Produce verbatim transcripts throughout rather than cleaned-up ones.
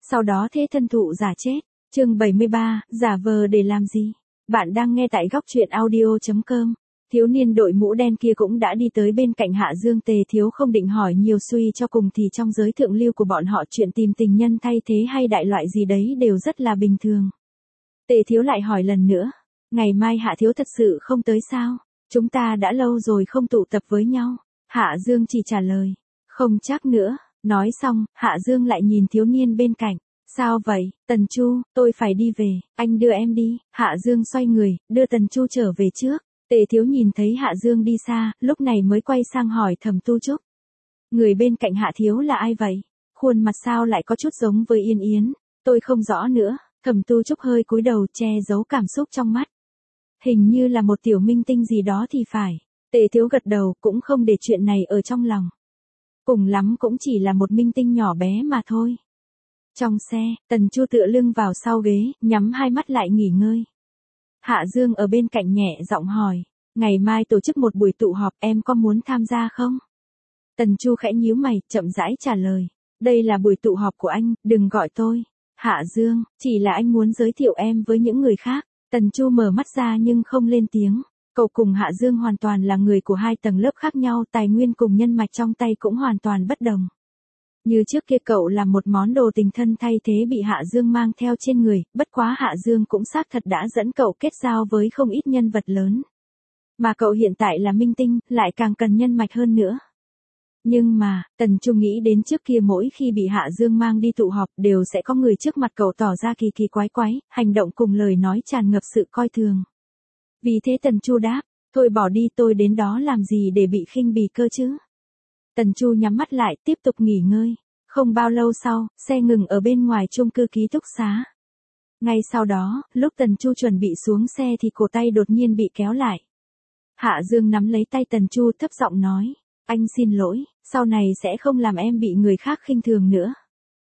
sau đó thế thân thụ giả chết. Chương bảy mươi ba, giả vờ để làm gì? Bạn đang nghe tại góc truyện audio chấm com. Thiếu niên đội mũ đen kia cũng đã đi tới bên cạnh Hạ Dương. Tề Thiếu không định hỏi nhiều, suy cho cùng thì trong giới thượng lưu của bọn họ chuyện tìm tình nhân thay thế hay đại loại gì đấy đều rất là bình thường. Tề Thiếu lại hỏi lần nữa, ngày mai Hạ Thiếu thật sự không tới sao? Chúng ta đã lâu rồi không tụ tập với nhau. Hạ Dương chỉ trả lời, không chắc nữa. Nói xong, Hạ Dương lại nhìn thiếu niên bên cạnh. Sao vậy, Tần Chu, tôi phải đi về, anh đưa em đi. Hạ Dương xoay người, đưa Tần Chu trở về trước. Tề Thiếu nhìn thấy Hạ Dương đi xa, lúc này mới quay sang hỏi Thẩm Tu Trúc. Người bên cạnh Hạ Thiếu là ai vậy? Khuôn mặt sao lại có chút giống với Yên Yến? Tôi không rõ nữa. Thẩm Tu Trúc hơi cúi đầu che giấu cảm xúc trong mắt. Hình như là một tiểu minh tinh gì đó thì phải. Tề Thiếu gật đầu, cũng không để chuyện này ở trong lòng. Cùng lắm cũng chỉ là một minh tinh nhỏ bé mà thôi. Trong xe, Tần Chu tựa lưng vào sau ghế, nhắm hai mắt lại nghỉ ngơi. Hạ Dương ở bên cạnh nhẹ giọng hỏi, ngày mai tổ chức một buổi tụ họp, em có muốn tham gia không? Tần Chu khẽ nhíu mày, chậm rãi trả lời, đây là buổi tụ họp của anh, đừng gọi tôi Hạ Dương, chỉ là anh muốn giới thiệu em với những người khác. Tần Chu mở mắt ra nhưng không lên tiếng. Cậu cùng Hạ Dương hoàn toàn là người của hai tầng lớp khác nhau, tài nguyên cùng nhân mạch trong tay cũng hoàn toàn bất đồng. Như trước kia cậu là một món đồ tình thân thay thế bị Hạ Dương mang theo trên người, bất quá Hạ Dương cũng xác thật đã dẫn cậu kết giao với không ít nhân vật lớn. Mà cậu hiện tại là minh tinh, lại càng cần nhân mạch hơn nữa. Nhưng mà, Tần Chu nghĩ đến trước kia mỗi khi bị Hạ Dương mang đi tụ họp đều sẽ có người trước mặt cậu tỏ ra kỳ kỳ quái quái, hành động cùng lời nói tràn ngập sự coi thường. Vì thế Tần Chu đáp, thôi bỏ đi, tôi đến đó làm gì để bị khinh bỉ cơ chứ? Tần Chu nhắm mắt lại, tiếp tục nghỉ ngơi. Không bao lâu sau, xe ngừng ở bên ngoài chung cư ký túc xá. Ngay sau đó, lúc Tần Chu chuẩn bị xuống xe thì cổ tay đột nhiên bị kéo lại. Hạ Dương nắm lấy tay Tần Chu thấp giọng nói, anh xin lỗi, sau này sẽ không làm em bị người khác khinh thường nữa.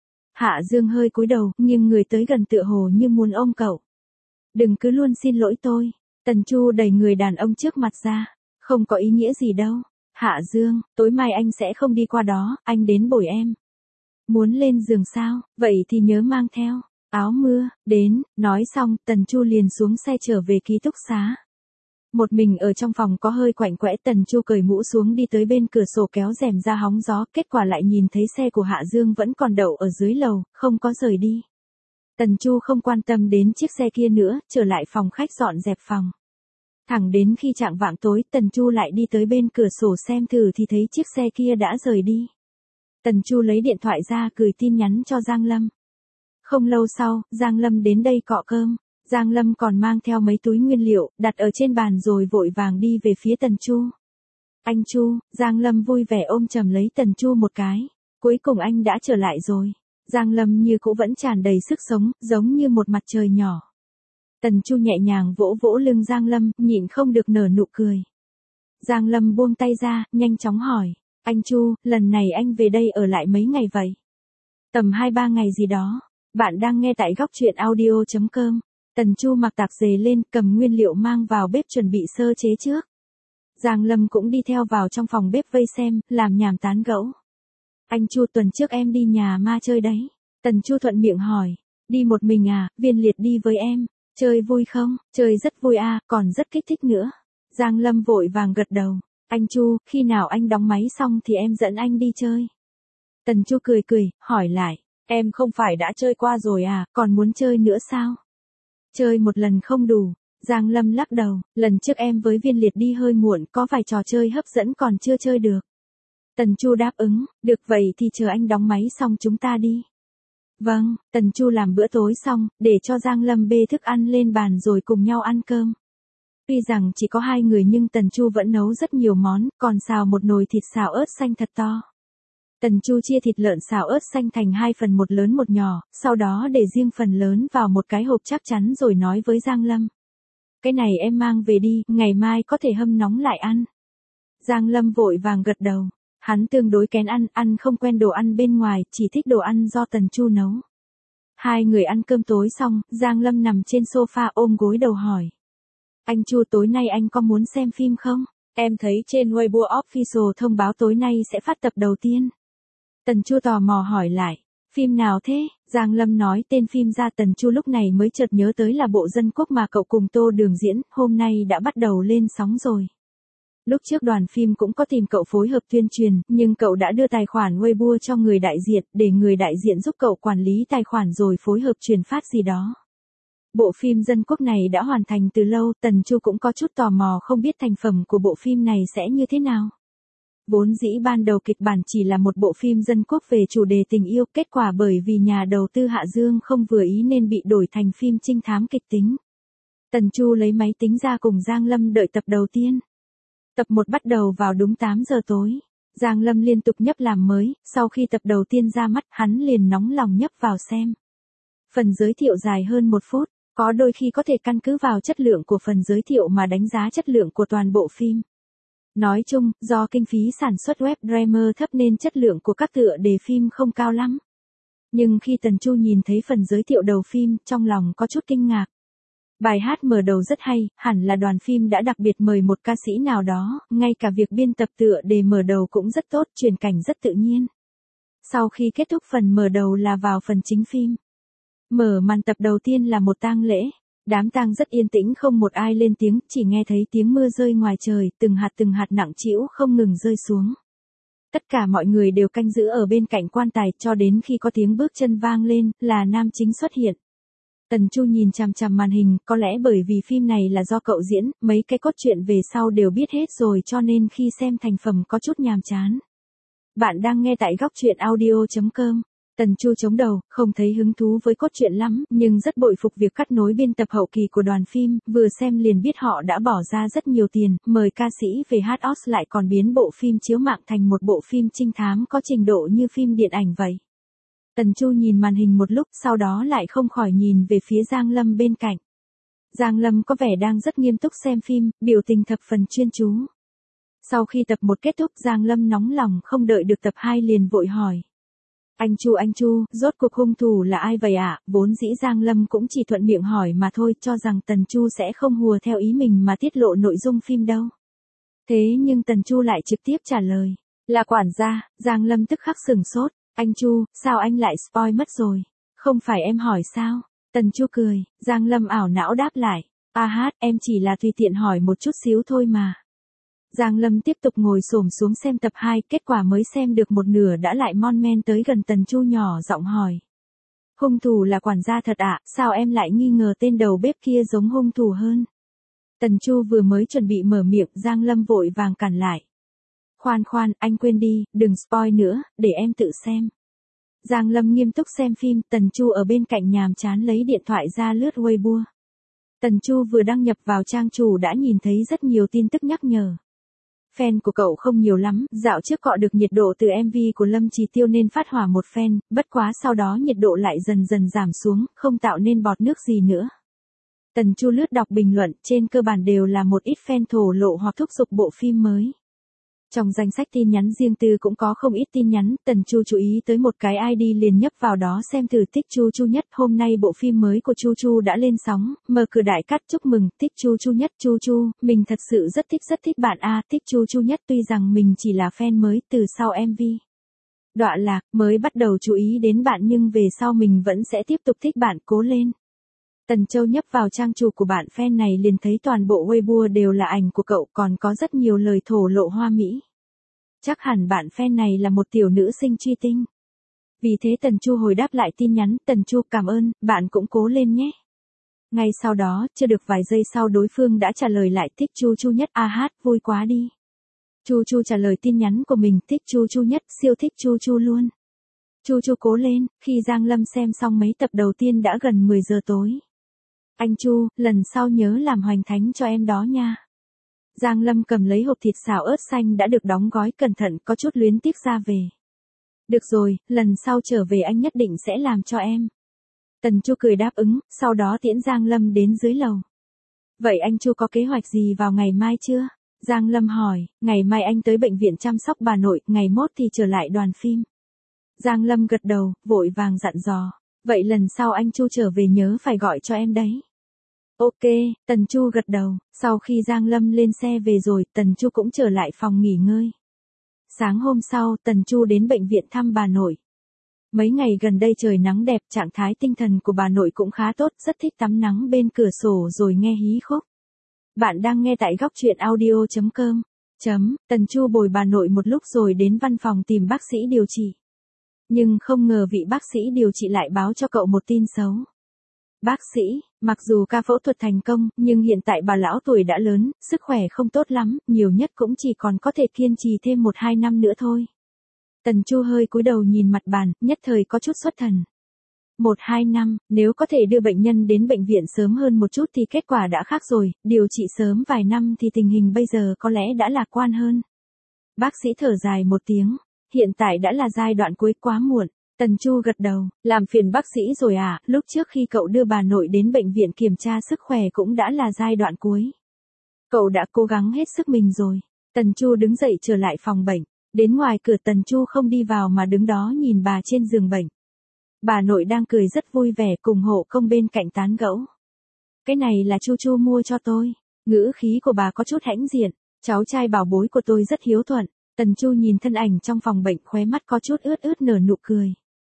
Hạ Dương hơi cúi đầu, nhưng người tới gần tựa hồ như muốn ôm cậu. Đừng cứ luôn xin lỗi tôi. Tần Chu đẩy người đàn ông trước mặt ra, không có ý nghĩa gì đâu. Hạ Dương, tối mai anh sẽ không đi qua đó, anh đến bồi em. Muốn lên giường sao, vậy thì nhớ mang theo áo mưa, đến. Nói xong, Tần Chu liền xuống xe trở về ký túc xá. Một mình ở trong phòng có hơi quạnh quẽ, Tần Chu cởi mũ xuống đi tới bên cửa sổ kéo rèm ra hóng gió, kết quả lại nhìn thấy xe của Hạ Dương vẫn còn đậu ở dưới lầu, không có rời đi. Tần Chu không quan tâm đến chiếc xe kia nữa, trở lại phòng khách dọn dẹp phòng. Thẳng đến khi chạng vạng tối, Tần Chu lại đi tới bên cửa sổ xem thử thì thấy chiếc xe kia đã rời đi. Tần Chu lấy điện thoại ra gửi tin nhắn cho Giang Lâm. Không lâu sau, Giang Lâm đến đây cọ cơm. Giang Lâm còn mang theo mấy túi nguyên liệu, đặt ở trên bàn rồi vội vàng đi về phía Tần Chu. Anh Chu, Giang Lâm vui vẻ ôm chầm lấy Tần Chu một cái. Cuối cùng anh đã trở lại rồi. Giang Lâm như cũ vẫn tràn đầy sức sống, giống như một mặt trời nhỏ. Tần Chu nhẹ nhàng vỗ vỗ lưng Giang Lâm, nhịn không được nở nụ cười. Giang Lâm buông tay ra, nhanh chóng hỏi, anh Chu, lần này anh về đây ở lại mấy ngày vậy? Tầm hai ba ngày gì đó. Bạn đang nghe tại góc truyện audio chấm com. Tần Chu mặc tạp dề lên, cầm nguyên liệu mang vào bếp chuẩn bị sơ chế trước. Giang Lâm cũng đi theo vào trong phòng bếp vây xem, làm nhảm tán gẫu. Anh Chu, tuần trước em đi nhà ma chơi đấy. Tần Chu thuận miệng hỏi, đi một mình à? Viên Liệt đi với em. Chơi vui không? Chơi rất vui à, còn rất kích thích nữa. Giang Lâm vội vàng gật đầu. Anh Chu, khi nào anh đóng máy xong thì em dẫn anh đi chơi. Tần Chu cười cười, hỏi lại, em không phải đã chơi qua rồi à, còn muốn chơi nữa sao? Chơi một lần không đủ. Giang Lâm lắc đầu, lần trước em với Viên Liệt đi hơi muộn, có vài trò chơi hấp dẫn còn chưa chơi được. Tần Chu đáp ứng, được vậy thì chờ anh đóng máy xong chúng ta đi. Vâng. Tần Chu làm bữa tối xong, để cho Giang Lâm bê thức ăn lên bàn rồi cùng nhau ăn cơm. Tuy rằng chỉ có hai người nhưng Tần Chu vẫn nấu rất nhiều món, còn xào một nồi thịt xào ớt xanh thật to. Tần Chu chia thịt lợn xào ớt xanh thành hai phần, một lớn một nhỏ, sau đó để riêng phần lớn vào một cái hộp chắc chắn rồi nói với Giang Lâm. Cái này em mang về đi, ngày mai có thể hâm nóng lại ăn. Giang Lâm vội vàng gật đầu. Hắn tương đối kén ăn, ăn không quen đồ ăn bên ngoài, chỉ thích đồ ăn do Tần Chu nấu. Hai người ăn cơm tối xong, Giang Lâm nằm trên sofa ôm gối đầu hỏi. Anh Chu, tối nay anh có muốn xem phim không? Em thấy trên Weibo Official thông báo tối nay sẽ phát tập đầu tiên. Tần Chu tò mò hỏi lại. Phim nào thế? Giang Lâm nói tên phim ra, Tần Chu lúc này mới chợt nhớ tới là bộ Dân Quốc mà cậu cùng Tô Đường diễn, hôm nay đã bắt đầu lên sóng rồi. Lúc trước đoàn phim cũng có tìm cậu phối hợp tuyên truyền, nhưng cậu đã đưa tài khoản Weibo cho người đại diện, để người đại diện giúp cậu quản lý tài khoản rồi phối hợp truyền phát gì đó. Bộ phim Dân Quốc này đã hoàn thành từ lâu, Tần Chu cũng có chút tò mò không biết thành phẩm của bộ phim này sẽ như thế nào. Vốn dĩ ban đầu kịch bản chỉ là một bộ phim dân quốc về chủ đề tình yêu, kết quả bởi vì nhà đầu tư Hạ Dương không vừa ý nên bị đổi thành phim trinh thám kịch tính. Tần Chu lấy máy tính ra cùng Giang Lâm đợi tập đầu tiên. Tập một bắt đầu vào đúng tám giờ tối. Giang Lâm liên tục nhấp làm mới, sau khi tập đầu tiên ra mắt hắn liền nóng lòng nhấp vào xem. Phần giới thiệu dài hơn một phút, có đôi khi có thể căn cứ vào chất lượng của phần giới thiệu mà đánh giá chất lượng của toàn bộ phim. Nói chung, do kinh phí sản xuất web drama thấp nên chất lượng của các tựa đề phim không cao lắm. Nhưng khi Tần Chu nhìn thấy phần giới thiệu đầu phim, trong lòng có chút kinh ngạc. Bài hát mở đầu rất hay, hẳn là đoàn phim đã đặc biệt mời một ca sĩ nào đó, ngay cả việc biên tập tựa đề mở đầu cũng rất tốt, truyền cảnh rất tự nhiên. Sau khi kết thúc phần mở đầu là vào phần chính phim. Mở màn tập đầu tiên là một tang lễ. Đám tang rất yên tĩnh, không một ai lên tiếng, chỉ nghe thấy tiếng mưa rơi ngoài trời, từng hạt từng hạt nặng trĩu không ngừng rơi xuống. Tất cả mọi người đều canh giữ ở bên cạnh quan tài cho đến khi có tiếng bước chân vang lên, là nam chính xuất hiện. Tần Chu nhìn chằm chằm màn hình, có lẽ bởi vì phim này là do cậu diễn, mấy cái cốt truyện về sau đều biết hết rồi cho nên khi xem thành phẩm có chút nhàm chán. Bạn đang nghe tại góc truyện audio chấm com. Tần Chu chống đầu, không thấy hứng thú với cốt truyện lắm, nhưng rất bội phục việc cắt nối biên tập hậu kỳ của đoàn phim, vừa xem liền biết họ đã bỏ ra rất nhiều tiền, mời ca sĩ về hát os lại còn biến bộ phim chiếu mạng thành một bộ phim trinh thám có trình độ như phim điện ảnh vậy. Tần Chu nhìn màn hình một lúc, sau đó lại không khỏi nhìn về phía Giang Lâm bên cạnh. Giang Lâm có vẻ đang rất nghiêm túc xem phim, biểu tình thập phần chuyên chú. Sau khi tập một kết thúc, Giang Lâm nóng lòng không đợi được tập hai liền vội hỏi. Anh Chu anh Chu, rốt cuộc hung thủ là ai vậy ạ? À? Vốn dĩ Giang Lâm cũng chỉ thuận miệng hỏi mà thôi, cho rằng Tần Chu sẽ không hùa theo ý mình mà tiết lộ nội dung phim đâu. Thế nhưng Tần Chu lại trực tiếp trả lời. Là quản gia. Giang Lâm tức khắc sừng sốt. Anh Chu, sao anh lại spoil mất rồi? Không phải em hỏi sao? Tần Chu cười. Giang Lâm ảo não đáp lại. À hát, em chỉ là tùy tiện hỏi một chút xíu thôi mà. Giang Lâm tiếp tục ngồi xổm xuống xem tập hai, kết quả mới xem được một nửa đã lại mon men tới gần Tần Chu nhỏ giọng hỏi. Hung thủ là quản gia thật ạ, à? Sao em lại nghi ngờ tên đầu bếp kia giống hung thủ hơn? Tần Chu vừa mới chuẩn bị mở miệng, Giang Lâm vội vàng cản lại. Khoan khoan, anh quên đi, đừng spoil nữa, để em tự xem. Giang Lâm nghiêm túc xem phim, Tần Chu ở bên cạnh nhàm chán lấy điện thoại ra lướt Weibo. Tần Chu vừa đăng nhập vào trang chủ đã nhìn thấy rất nhiều tin tức nhắc nhở. Fan của cậu không nhiều lắm, dạo trước cọ được nhiệt độ từ em vê của Lâm Trì Tiêu nên phát hỏa một fan, bất quá sau đó nhiệt độ lại dần dần giảm xuống, không tạo nên bọt nước gì nữa. Tần Chu lướt đọc bình luận, trên cơ bản đều là một ít fan thổ lộ hoặc thúc giục bộ phim mới. Trong danh sách tin nhắn riêng tư cũng có không ít tin nhắn, Tần Chu chú ý tới một cái i đê liền nhấp vào đó xem thử. Tích Chu Chu Nhất, hôm nay bộ phim mới của Chu Chu đã lên sóng, mở cửa đại cắt chúc mừng. Tích Chu Chu Nhất, Chu Chu, mình thật sự rất thích rất thích bạn a. Tích Chu Chu Nhất, tuy rằng mình chỉ là fan mới, từ sau em vê Đọa Lạc mới bắt đầu chú ý đến bạn nhưng về sau mình vẫn sẽ tiếp tục thích bạn, cố lên. Tần Châu nhấp vào trang chủ của bạn fan này liền thấy toàn bộ Weibo đều là ảnh của cậu, còn có rất nhiều lời thổ lộ hoa mỹ. Chắc hẳn bạn fan này là một tiểu nữ sinh truy tinh. Vì thế Tần Chu hồi đáp lại tin nhắn, Tần Chu cảm ơn, bạn cũng cố lên nhé. Ngay sau đó, chưa được vài giây sau đối phương đã trả lời lại. Thích Chu Chu Nhất, a hát, vui quá đi. Chu Chu trả lời tin nhắn của mình, thích Chu Chu Nhất, siêu thích Chu Chu luôn. Chu Chu cố lên. Khi Giang Lâm xem xong mấy tập đầu tiên đã gần mười giờ tối. Anh Chu, lần sau nhớ làm hoành thánh cho em đó nha. Giang Lâm cầm lấy hộp thịt xào ớt xanh đã được đóng gói cẩn thận, có chút luyến tiếc ra về. Được rồi, lần sau trở về anh nhất định sẽ làm cho em. Tần Chu cười đáp ứng, sau đó tiễn Giang Lâm đến dưới lầu. Vậy anh Chu có kế hoạch gì vào ngày mai chưa? Giang Lâm hỏi, ngày mai anh tới bệnh viện chăm sóc bà nội, ngày mốt thì trở lại đoàn phim. Giang Lâm gật đầu, vội vàng dặn dò. Vậy lần sau anh Chu trở về nhớ phải gọi cho em đấy. Ok, Tần Chu gật đầu, sau khi Giang Lâm lên xe về rồi, Tần Chu cũng trở lại phòng nghỉ ngơi. Sáng hôm sau, Tần Chu đến bệnh viện thăm bà nội. Mấy ngày gần đây trời nắng đẹp, trạng thái tinh thần của bà nội cũng khá tốt, rất thích tắm nắng bên cửa sổ rồi nghe hí khúc. Bạn đang nghe tại góc truyện audio chấm com. Chấm, Tần Chu bồi bà nội một lúc rồi đến văn phòng tìm bác sĩ điều trị. Nhưng không ngờ vị bác sĩ điều trị lại báo cho cậu một tin xấu. Bác sĩ, mặc dù ca phẫu thuật thành công, nhưng hiện tại bà lão tuổi đã lớn, sức khỏe không tốt lắm, nhiều nhất cũng chỉ còn có thể kiên trì thêm một hai năm nữa thôi. Tần Chu hơi cúi đầu nhìn mặt bàn, nhất thời có chút xuất thần. Một hai năm, nếu có thể đưa bệnh nhân đến bệnh viện sớm hơn một chút thì kết quả đã khác rồi, điều trị sớm vài năm thì tình hình bây giờ có lẽ đã lạc quan hơn. Bác sĩ thở dài một tiếng, hiện tại đã là giai đoạn cuối, quá muộn. Tần Chu gật đầu, làm phiền bác sĩ rồi à, lúc trước khi cậu đưa bà nội đến bệnh viện kiểm tra sức khỏe cũng đã là giai đoạn cuối. Cậu đã cố gắng hết sức mình rồi. Tần Chu đứng dậy trở lại phòng bệnh, đến ngoài cửa Tần Chu không đi vào mà đứng đó nhìn bà trên giường bệnh. Bà nội đang cười rất vui vẻ cùng hộ công bên cạnh tán gẫu. Cái này là Chu Chu mua cho tôi, ngữ khí của bà có chút hãnh diện, cháu trai bảo bối của tôi rất hiếu thuận. Tần Chu nhìn thân ảnh trong phòng bệnh, khóe mắt có chút ướt ướt nở nụ cười.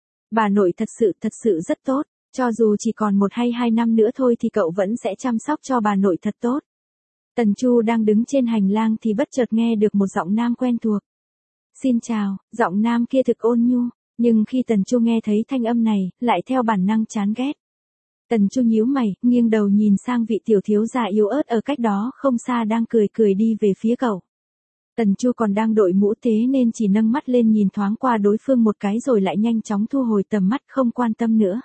Bà nội thật sự thật sự rất tốt, cho dù chỉ còn một hay hai năm nữa thôi thì cậu vẫn sẽ chăm sóc cho bà nội thật tốt. Tần Chu đang đứng trên hành lang thì bất chợt nghe được một giọng nam quen thuộc. Xin chào, giọng nam kia thực ôn nhu, nhưng khi Tần Chu nghe thấy thanh âm này, lại theo bản năng chán ghét. Tần Chu nhíu mày, nghiêng đầu nhìn sang vị tiểu thiếu gia yếu ớt ở cách đó không xa đang cười cười đi về phía cậu. Tần Chu còn đang đội mũ thế nên chỉ nâng mắt lên nhìn thoáng qua đối phương một cái rồi lại nhanh chóng thu hồi tầm mắt không quan tâm nữa.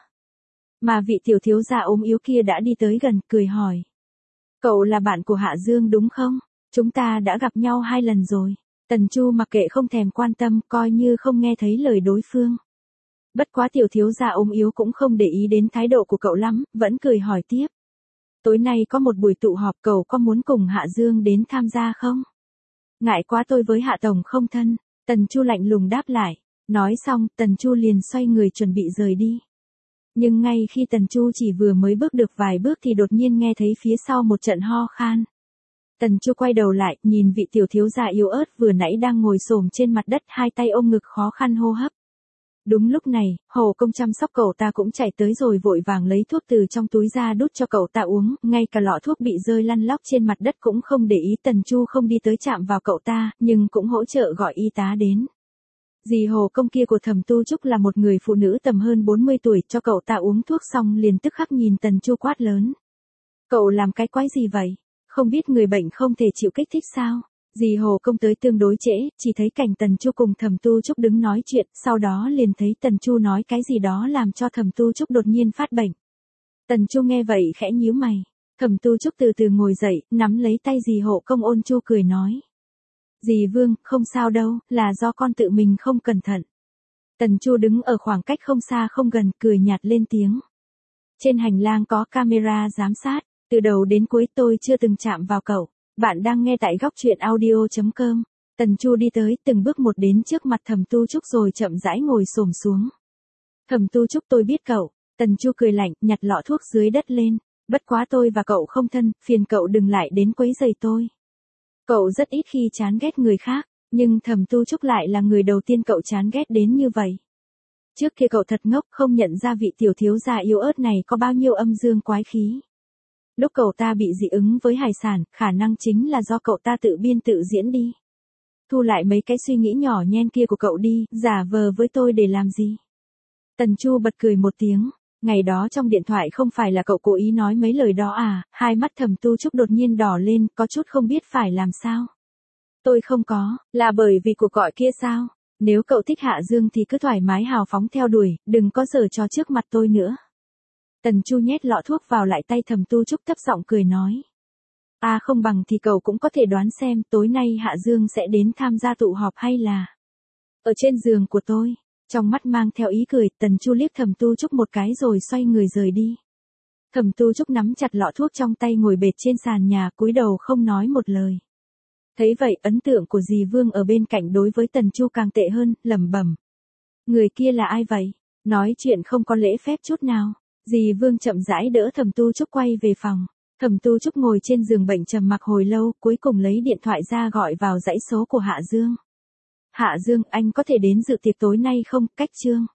Mà vị tiểu thiếu gia ốm yếu kia đã đi tới gần, cười hỏi. Cậu là bạn của Hạ Dương đúng không? Chúng ta đã gặp nhau hai lần rồi. Tần Chu mặc kệ không thèm quan tâm, coi như không nghe thấy lời đối phương. Bất quá tiểu thiếu gia ốm yếu cũng không để ý đến thái độ của cậu lắm, vẫn cười hỏi tiếp. Tối nay có một buổi tụ họp, cậu có muốn cùng Hạ Dương đến tham gia không? Ngại quá, tôi với Hạ Tổng không thân. Tần Chu lạnh lùng đáp lại. Nói xong, Tần Chu liền xoay người chuẩn bị rời đi. Nhưng ngay khi Tần Chu chỉ vừa mới bước được vài bước thì đột nhiên nghe thấy phía sau một trận ho khan. Tần Chu quay đầu lại, nhìn vị tiểu thiếu gia yếu ớt vừa nãy đang ngồi xổm trên mặt đất, hai tay ôm ngực khó khăn hô hấp. Đúng lúc này, hộ công chăm sóc cậu ta cũng chạy tới rồi vội vàng lấy thuốc từ trong túi ra đút cho cậu ta uống, ngay cả lọ thuốc bị rơi lăn lóc trên mặt đất cũng không để ý. Tần Chu không đi tới chạm vào cậu ta, nhưng cũng hỗ trợ gọi y tá đến. Dì hộ công kia của Thẩm Tu Trúc là một người phụ nữ tầm hơn bốn mươi tuổi, cho cậu ta uống thuốc xong liền tức khắc nhìn Tần Chu quát lớn. Cậu làm cái quái gì vậy? Không biết người bệnh không thể chịu kích thích sao? Dì hộ công tới tương đối trễ, chỉ thấy cảnh Tần Chu cùng Thẩm Tu Trúc đứng nói chuyện, sau đó liền thấy Tần Chu nói cái gì đó làm cho Thẩm Tu Trúc đột nhiên phát bệnh. Tần Chu nghe vậy khẽ nhíu mày. Thẩm Tu Trúc từ từ ngồi dậy, nắm lấy tay dì hộ công ôn chu cười nói. Dì Vương, không sao đâu, là do con tự mình không cẩn thận. Tần Chu đứng ở khoảng cách không xa không gần, cười nhạt lên tiếng. Trên hành lang có camera giám sát, từ đầu đến cuối tôi chưa từng chạm vào cậu. Bạn đang nghe tại góc truyện audio chấm com. Tần Chu đi tới từng bước một đến trước mặt Thẩm Tu Trúc rồi chậm rãi ngồi xổm xuống. Thẩm Tu Trúc, tôi biết cậu. Tần Chu cười lạnh, nhặt lọ thuốc dưới đất lên. Bất quá tôi và cậu không thân, phiền cậu đừng lại đến quấy rầy tôi. Cậu rất ít khi chán ghét người khác, nhưng Thẩm Tu Trúc lại là người đầu tiên cậu chán ghét đến như vậy. Trước kia cậu thật ngốc, không nhận ra vị tiểu thiếu gia yếu ớt này có bao nhiêu âm dương quái khí. Lúc cậu ta bị dị ứng với hải sản, khả năng chính là do cậu ta tự biên tự diễn đi. Thu lại mấy cái suy nghĩ nhỏ nhen kia của cậu đi, giả vờ với tôi để làm gì? Tần Chu bật cười một tiếng. Ngày đó trong điện thoại không phải là cậu cố ý nói mấy lời đó à? Hai mắt Thẩm Tu Trúc đột nhiên đỏ lên, có chút không biết phải làm sao. Tôi không có, là bởi vì cuộc gọi kia sao? Nếu cậu thích Hạ Dương thì cứ thoải mái hào phóng theo đuổi, đừng có giở trò trước mặt tôi nữa. Tần Chu nhét lọ thuốc vào lại tay Thẩm Tu Trúc, thấp giọng cười nói. À không bằng thì cậu cũng có thể đoán xem tối nay Hạ Dương sẽ đến tham gia tụ họp hay là ở trên giường của tôi. Trong mắt mang theo ý cười, Tần Chu liếc Thẩm Tu Trúc một cái rồi xoay người rời đi. Thẩm Tu Trúc nắm chặt lọ thuốc trong tay ngồi bệt trên sàn nhà, cúi đầu không nói một lời. Thấy vậy, ấn tượng của dì Vương ở bên cạnh đối với Tần Chu càng tệ hơn, lẩm bẩm. Người kia là ai vậy? Nói chuyện không có lễ phép chút nào. Dì Vương chậm rãi đỡ Thẩm Tu Trúc quay về phòng. Thẩm Tu Trúc ngồi trên giường bệnh trầm mặc hồi lâu, cuối cùng lấy điện thoại ra gọi vào dãy số của Hạ Dương. Hạ Dương, anh có thể đến dự tiệc tối nay không? Cách Trương.